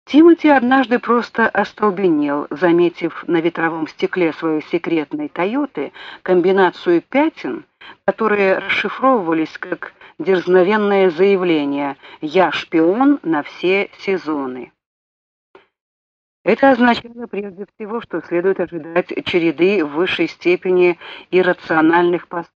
Тимоти однажды просто остолбенел, заметив на ветровом стекле своей секретной «Тойоты» комбинацию пятен, которые расшифровывались как дерзновенное заявление «Я шпион на все сезоны». Это означало прежде всего, что следует ожидать череды в высшей степени иррациональных поступков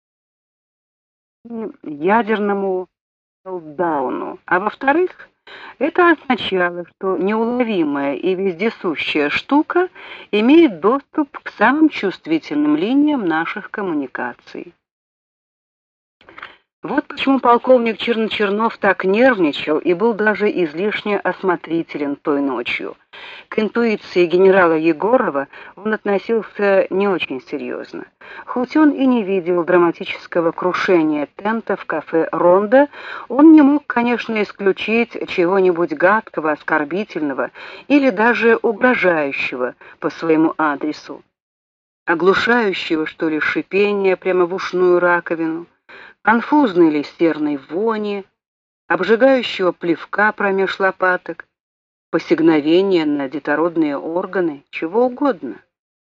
ядерному Дауну, а во-вторых, это означало, что неуловимая и вездесущая штука имеет доступ к самым чувствительным линиям наших коммуникаций. Вот почему полковник Черночернов так нервничал и был даже излишне осмотрителен той ночью. К интуиции генерала Егорова он относился не очень серьезно. Хоть он и не видел драматического крушения тента в кафе «Ронда», он не мог, конечно, исключить чего-нибудь гадкого, оскорбительного или даже угрожающего по своему адресу. Оглушающего, что ли, шипения прямо в ушную раковину, конфузной ли серной вони, обжигающего плевка промеж лопаток, посигновения на детородные органы, чего угодно.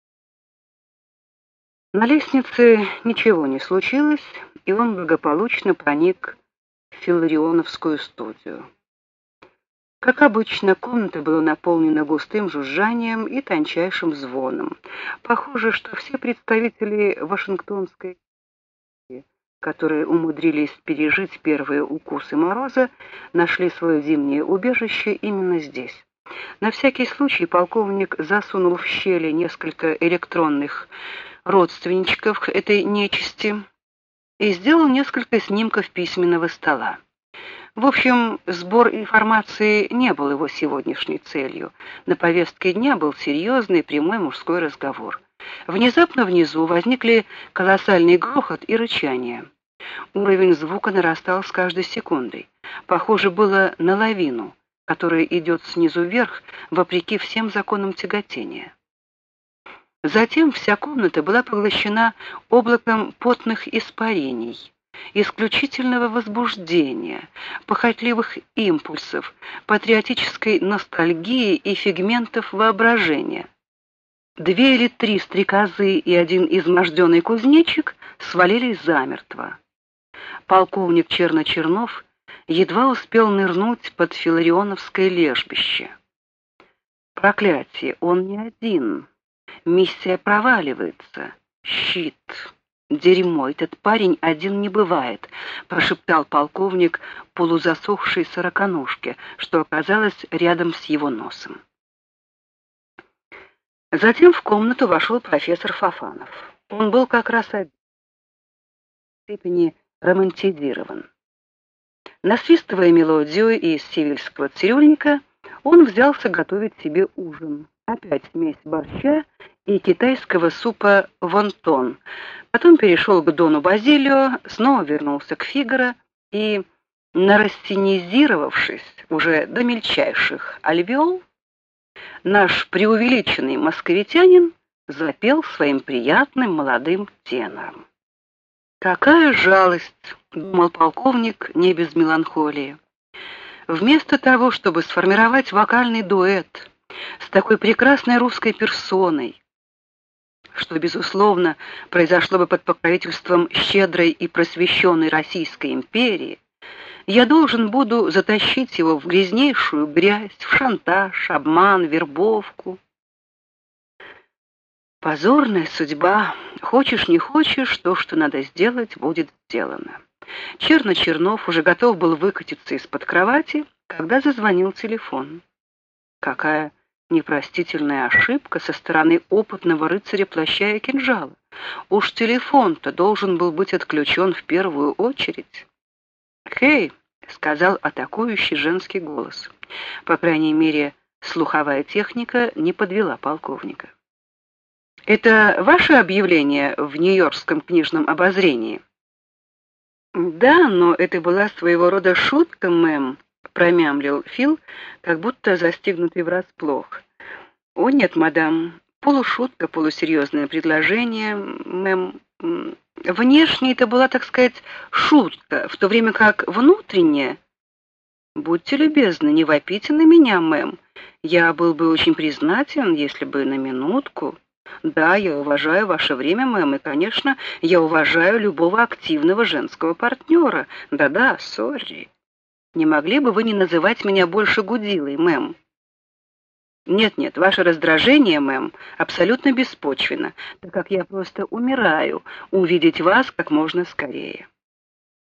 На лестнице ничего не случилось, и он благополучно проник в Филларионовскую студию. Как обычно, комната была наполнена густым жужжанием и тончайшим звоном. Похоже, что все представители Вашингтонской, которые умудрились пережить первые укусы мороза, нашли свое зимнее убежище именно здесь. На всякий случай полковник засунул в щели несколько электронных родственничков этой нечисти и сделал несколько снимков письменного стола. В общем, сбор информации не был его сегодняшней целью. На повестке дня был серьезный прямой мужской разговор. Внезапно внизу возникли колоссальный грохот и рычание. Уровень звука нарастал с каждой секундой. Похоже было на лавину, которая идет снизу вверх, вопреки всем законам тяготения. Затем вся комната была поглощена облаком потных испарений, исключительного возбуждения, похотливых импульсов, патриотической ностальгии и фигментов воображения. 2 или 3 стрекозы и один изможденный кузнечик свалились замертво. Полковник Черночернов едва успел нырнуть под Филларионовское лежбище. Проклятие, он не один. Миссия проваливается. Щит. Дерьмо, этот парень один не бывает, прошептал полковник полузасохшей сороконожке, что оказалось рядом с его носом. Затем в комнату вошел профессор Фофанов. Он был как раз в степени романтизирован. Насвистывая мелодию из сивильского цирюльника, он взялся готовить себе ужин. Опять смесь борща и китайского супа вонтон. Потом перешел к Дону Базилио, снова вернулся к Фигаро и, нарастинизировавшись уже до мельчайших альвеол, наш преувеличенный московитянин запел своим приятным молодым тенором. «Какая жалость!» — думал полковник не без меланхолии. «Вместо того, чтобы сформировать вокальный дуэт с такой прекрасной русской персоной, что, безусловно, произошло бы под покровительством щедрой и просвещенной Российской империи, я должен буду затащить его в грязнейшую грязь, в шантаж, обман, вербовку. Позорная судьба. Хочешь, не хочешь, то, что надо сделать, будет сделано». Черночернов уже готов был выкатиться из-под кровати, когда зазвонил телефон. Какая непростительная ошибка со стороны опытного рыцаря плаща и кинжала. Уж телефон-то должен был быть отключен в первую очередь. «Хей!» — сказал атакующий женский голос. По крайней мере, слуховая техника не подвела полковника. «Это ваше объявление в Нью-Йоркском книжном обозрении?» «Да, но это была своего рода шутка, мэм», — промямлил Фил, как будто застигнутый врасплох. «О, нет, мадам, полушутка, полусерьезное предложение, мэм. Внешне это была, так сказать, шутка, в то время как внутренне Будьте любезны, не вопите на меня, мэм. Я был бы очень признателен, если бы на минутку. Да, я уважаю ваше время, мэм, и, конечно, я уважаю любого активного женского партнера. Да-да, сорри. Не могли бы вы не называть меня больше Гудилой, мэм? Нет-нет, ваше раздражение, мэм, абсолютно беспочвенно, так как я просто умираю увидеть вас как можно скорее.